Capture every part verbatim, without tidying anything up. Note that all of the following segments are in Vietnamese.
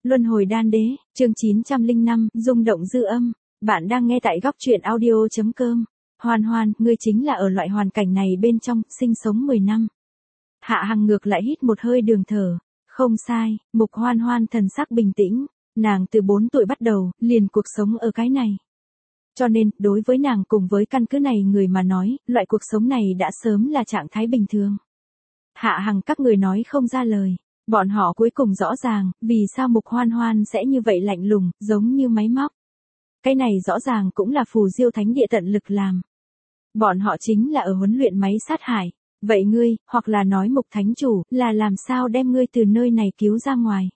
Luân hồi đan đế, chương chín trăm lẻ năm, rung động dư âm. Bạn đang nghe tại góc truyện audio chấm com. Hoan Hoan, ngươi chính là ở loại hoàn cảnh này bên trong, sinh sống mười năm. Hạ Hằng ngược lại hít một hơi đường thở. Không sai, Mục Hoan Hoan thần sắc bình tĩnh. Nàng từ bốn tuổi bắt đầu, liền cuộc sống ở cái này. Cho nên, đối với nàng cùng với căn cứ này người mà nói, loại cuộc sống này đã sớm là trạng thái bình thường. Hạ Hằng các người nói không ra lời. Bọn họ cuối cùng rõ ràng, vì sao Mục Hoan Hoan sẽ như vậy lạnh lùng, giống như máy móc. Cái này rõ ràng cũng là phù diêu thánh địa tận lực làm. Bọn họ chính là ở huấn luyện máy sát hại. Vậy ngươi, hoặc là nói Mục Thánh Chủ, là làm sao đem ngươi từ nơi này cứu ra ngoài?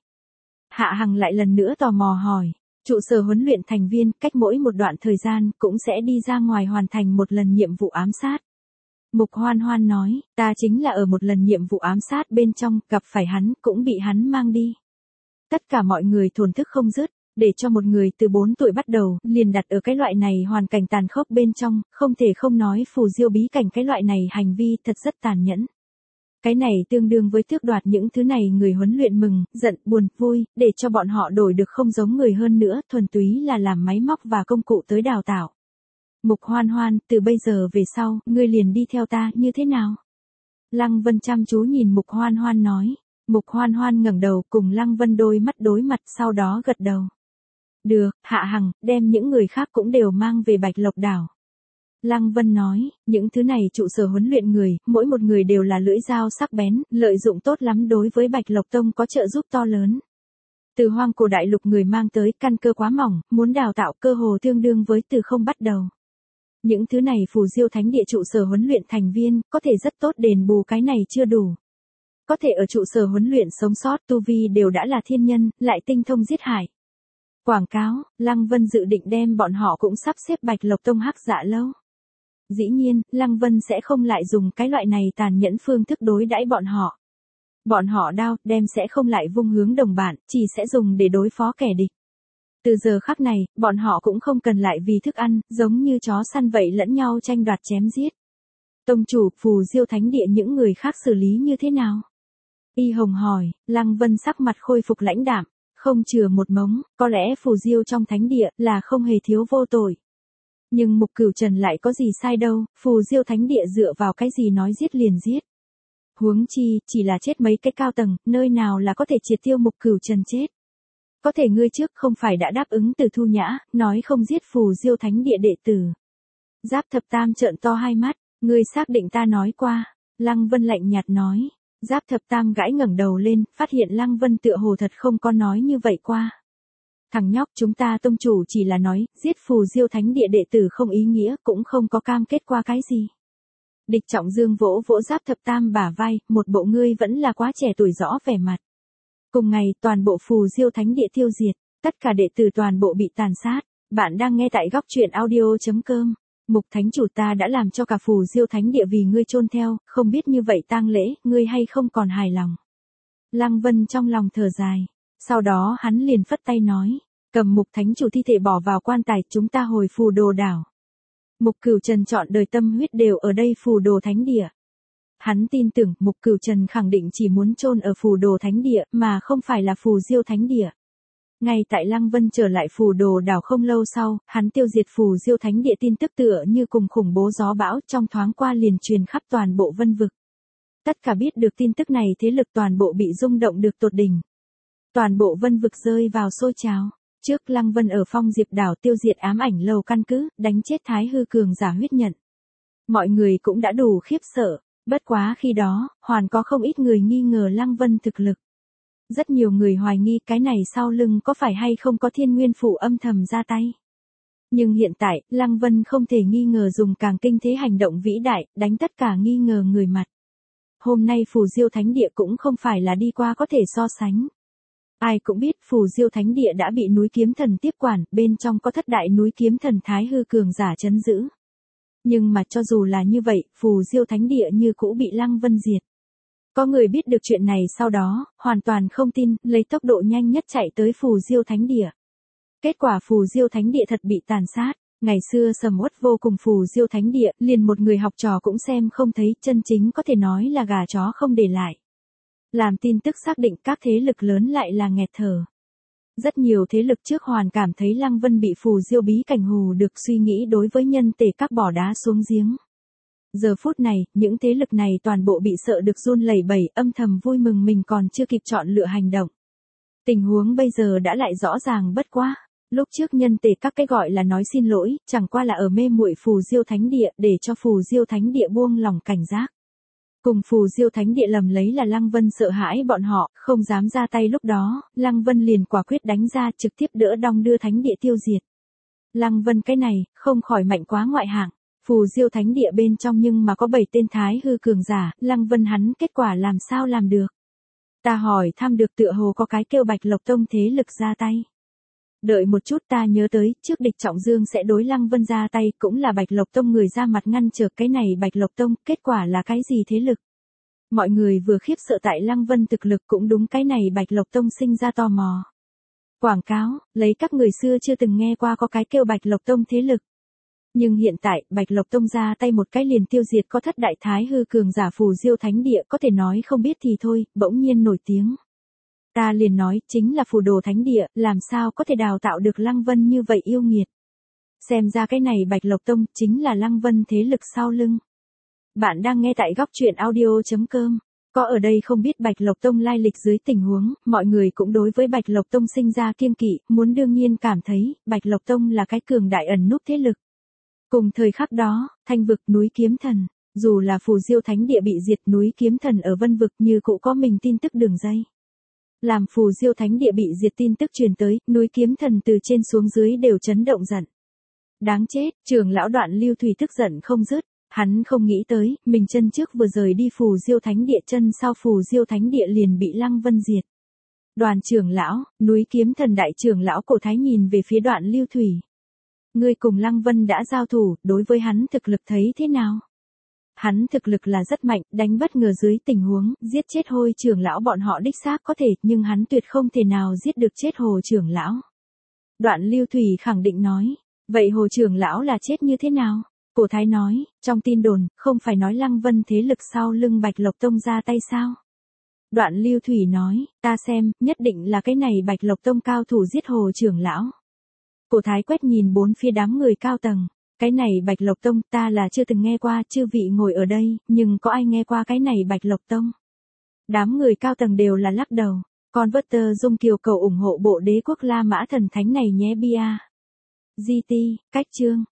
Hạ Hằng lại lần nữa tò mò hỏi. Trụ sở huấn luyện thành viên, cách mỗi một đoạn thời gian, cũng sẽ đi ra ngoài hoàn thành một lần nhiệm vụ ám sát. Mục Hoan Hoan nói, ta chính là ở một lần nhiệm vụ ám sát bên trong, gặp phải hắn, cũng bị hắn mang đi. Tất cả mọi người thổn thức không dứt, để cho một người từ bốn tuổi bắt đầu, liền đặt ở cái loại này hoàn cảnh tàn khốc bên trong, không thể không nói phù diêu bí cảnh cái loại này hành vi thật rất tàn nhẫn. Cái này tương đương với tước đoạt những thứ này người huấn luyện mừng, giận, buồn, vui, để cho bọn họ đổi được không giống người hơn nữa, thuần túy là làm máy móc và công cụ tới đào tạo. Mục Hoan Hoan, từ bây giờ về sau, ngươi liền đi theo ta, như thế nào? Lăng Vân chăm chú nhìn Mục Hoan Hoan nói. Mục Hoan Hoan ngẩng đầu cùng Lăng Vân đôi mắt đối mặt, sau đó gật đầu. Được, Hạ Hằng, đem những người khác cũng đều mang về Bạch Lộc Đảo. Lăng Vân nói, những thứ này trụ sở huấn luyện người, mỗi một người đều là lưỡi dao sắc bén, lợi dụng tốt lắm đối với Bạch Lộc Tông có trợ giúp to lớn. Từ hoang cổ đại lục người mang tới căn cơ quá mỏng, muốn đào tạo cơ hồ tương đương với từ không bắt đầu. Những thứ này phù diêu thánh địa trụ sở huấn luyện thành viên, có thể rất tốt đền bù cái này chưa đủ. Có thể ở trụ sở huấn luyện sống sót tu vi đều đã là thiên nhân, lại tinh thông giết hại. Quảng cáo, Lăng Vân dự định đem bọn họ cũng sắp xếp Bạch Lộc Tông hắc dạ lâu. Dĩ nhiên, Lăng Vân sẽ không lại dùng cái loại này tàn nhẫn phương thức đối đãi bọn họ. Bọn họ đao, đem sẽ không lại vung hướng đồng bạn, chỉ sẽ dùng để đối phó kẻ địch. Từ giờ khắc này, bọn họ cũng không cần lại vì thức ăn, giống như chó săn vậy lẫn nhau tranh đoạt chém giết. Tông chủ, phù diêu thánh địa những người khác xử lý như thế nào? Y Hồng hỏi, Lăng Vân sắc mặt khôi phục lãnh đạm, không chừa một mống, có lẽ phù diêu trong thánh địa là không hề thiếu vô tội. Nhưng Mục Cửu Trần lại có gì sai đâu, phù diêu thánh địa dựa vào cái gì nói giết liền giết. Huống chi, chỉ là chết mấy cái cao tầng, nơi nào là có thể triệt tiêu Mục Cửu Trần chết. Có thể ngươi trước không phải đã đáp ứng từ Thu Nhã, nói không giết phù diêu thánh địa đệ tử. Giáp Thập Tam trợn to hai mắt, ngươi xác định ta nói qua. Lăng Vân lạnh nhạt nói. Giáp Thập Tam gãi ngẩng đầu lên, phát hiện Lăng Vân tựa hồ thật không có nói như vậy qua. Thằng nhóc, chúng ta tông chủ chỉ là nói, giết phù diêu thánh địa đệ tử không ý nghĩa, cũng không có cam kết qua cái gì. Địch Trọng Dương vỗ vỗ Giáp Thập Tam bả vai, một bộ ngươi vẫn là quá trẻ tuổi rõ vẻ mặt. Cùng ngày, toàn bộ phù diêu thánh địa tiêu diệt, tất cả đệ tử toàn bộ bị tàn sát. Bạn đang nghe tại góc truyện audio chấm com. Mục Thánh Chủ, ta đã làm cho cả phù diêu thánh địa vì ngươi chôn theo, không biết như vậy tang lễ, ngươi hay không còn hài lòng. Lăng Vân trong lòng thở dài. Sau đó hắn liền phất tay nói, cầm Mục Thánh Chủ thi thể bỏ vào quan tài, chúng ta hồi phù đồ đảo. Mục Cửu Trần chọn đời tâm huyết đều ở đây phù đồ thánh địa. Hắn tin tưởng Mục Cửu Trần khẳng định chỉ muốn chôn ở phù đồ thánh địa, mà không phải là phù diêu thánh địa. Ngay tại Lăng Vân trở lại phù đồ đảo không lâu sau, hắn tiêu diệt phù diêu thánh địa tin tức tựa như cùng khủng bố gió bão trong thoáng qua liền truyền khắp toàn bộ vân vực. Tất cả biết được tin tức này thế lực toàn bộ bị rung động được tột đỉnh. Toàn bộ vân vực rơi vào sôi trào. Trước Lăng Vân ở Phong Diệp đảo tiêu diệt ám ảnh lầu căn cứ, đánh chết Thái Hư cường giả huyết nhận. Mọi người cũng đã đủ khiếp sợ, bất quá khi đó, hoàn có không ít người nghi ngờ Lăng Vân thực lực. Rất nhiều người hoài nghi cái này sau lưng có phải hay không có Thiên Nguyên Phủ âm thầm ra tay. Nhưng hiện tại, Lăng Vân không thể nghi ngờ dùng càng kinh thế hành động vĩ đại, đánh tất cả nghi ngờ người mặt. Hôm nay phù diêu thánh địa cũng không phải là đi qua có thể so sánh. Ai cũng biết phù diêu thánh địa đã bị núi kiếm thần tiếp quản, bên trong có thất đại núi kiếm thần Thái Hư cường giả trấn giữ. Nhưng mà cho dù là như vậy, phù diêu thánh địa như cũ bị Lăng Vân diệt. Có người biết được chuyện này sau đó, hoàn toàn không tin, lấy tốc độ nhanh nhất chạy tới phù diêu thánh địa. Kết quả phù diêu thánh địa thật bị tàn sát. Ngày xưa sầm uất vô cùng phù diêu thánh địa, liền một người học trò cũng xem không thấy, chân chính có thể nói là gà chó không để lại. Làm tin tức xác định các thế lực lớn lại là nghẹt thở. Rất nhiều thế lực trước hoàn cảm thấy Lăng Vân bị phù diêu bí cảnh hù được, suy nghĩ đối với nhân tể các bỏ đá xuống giếng. Giờ phút này, những thế lực này toàn bộ bị sợ được run lẩy bẩy, âm thầm vui mừng mình còn chưa kịp chọn lựa hành động. Tình huống bây giờ đã lại rõ ràng bất quá. Lúc trước nhân tể các cái gọi là nói xin lỗi, chẳng qua là ở mê muội phù diêu thánh địa để cho phù diêu thánh địa buông lòng cảnh giác. Cùng phù diêu thánh địa lầm lấy là Lăng Vân sợ hãi bọn họ, không dám ra tay, lúc đó, Lăng Vân liền quả quyết đánh ra, trực tiếp đỡ đong đưa thánh địa tiêu diệt. Lăng Vân cái này, không khỏi mạnh quá ngoại hạng. Phù diêu thánh địa bên trong nhưng mà có bảy tên thái hư cường giả, Lăng Vân hắn kết quả làm sao làm được. Ta hỏi thăm được tựa hồ có cái kêu Bạch Lộc Tông thế lực ra tay. Đợi một chút, ta nhớ tới, trước địch trọng dương sẽ đối Lăng Vân ra tay, cũng là Bạch Lộc Tông người ra mặt ngăn trở cái này Bạch Lộc Tông, kết quả là cái gì thế lực? Mọi người vừa khiếp sợ tại Lăng Vân thực lực, cũng đúng cái này Bạch Lộc Tông sinh ra tò mò. Quảng cáo, lấy các người xưa chưa từng nghe qua có cái kêu Bạch Lộc Tông thế lực. Nhưng hiện tại, Bạch Lộc Tông ra tay một cái liền tiêu diệt có thất đại thái hư cường giả phù diêu thánh địa, có thể nói không biết thì thôi, bỗng nhiên nổi tiếng. Ta liền nói, chính là phù đồ thánh địa, làm sao có thể đào tạo được Lăng Vân như vậy yêu nghiệt. Xem ra cái này Bạch Lộc Tông, chính là Lăng Vân thế lực sau lưng. Bạn đang nghe tại góc truyện audio chấm com. Có ở đây không biết Bạch Lộc Tông lai lịch dưới tình huống, mọi người cũng đối với Bạch Lộc Tông sinh ra kiêng kỵ, muốn đương nhiên cảm thấy, Bạch Lộc Tông là cái cường đại ẩn núp thế lực. Cùng thời khắc đó, Thanh vực núi Kiếm Thần, dù là phù diêu thánh địa bị diệt, núi Kiếm Thần ở Vân vực như cũ có mình tin tức đường dây. Làm phù diêu thánh địa bị diệt tin tức truyền tới, núi Kiếm Thần từ trên xuống dưới đều chấn động giận. Đáng chết, trưởng lão Đoạn Lưu Thủy tức giận không dứt, hắn không nghĩ tới, mình chân trước vừa rời đi phù diêu thánh địa, chân sau phù diêu thánh địa liền bị Lăng Vân diệt. Đoàn trưởng lão, núi Kiếm Thần đại trưởng lão Cổ Thái nhìn về phía Đoạn Lưu Thủy. Ngươi cùng Lăng Vân đã giao thủ, đối với hắn thực lực thấy thế nào? Hắn thực lực là rất mạnh, đánh bất ngờ dưới tình huống, giết chết Hồi trưởng lão bọn họ đích xác có thể, nhưng hắn tuyệt không thể nào giết được chết Hồ trưởng lão. Đoạn Lưu Thủy khẳng định nói, vậy Hồ trưởng lão là chết như thế nào? Cổ Thái nói, trong tin đồn, không phải nói Lăng Vân thế lực sau lưng Bạch Lộc Tông ra tay sao? Đoạn Lưu Thủy nói, ta xem, nhất định là cái này Bạch Lộc Tông cao thủ giết Hồ trưởng lão. Cổ Thái quét nhìn bốn phía đám người cao tầng, cái này Bạch Lộc Tông ta là chưa từng nghe qua, chư vị ngồi ở đây, nhưng có ai nghe qua cái này Bạch Lộc Tông? Đám người cao tầng đều là lắc đầu, Converter Dung Kiều cầu ủng hộ bộ đế quốc La Mã Thần Thánh này nhé bia. giê tê, cách chương.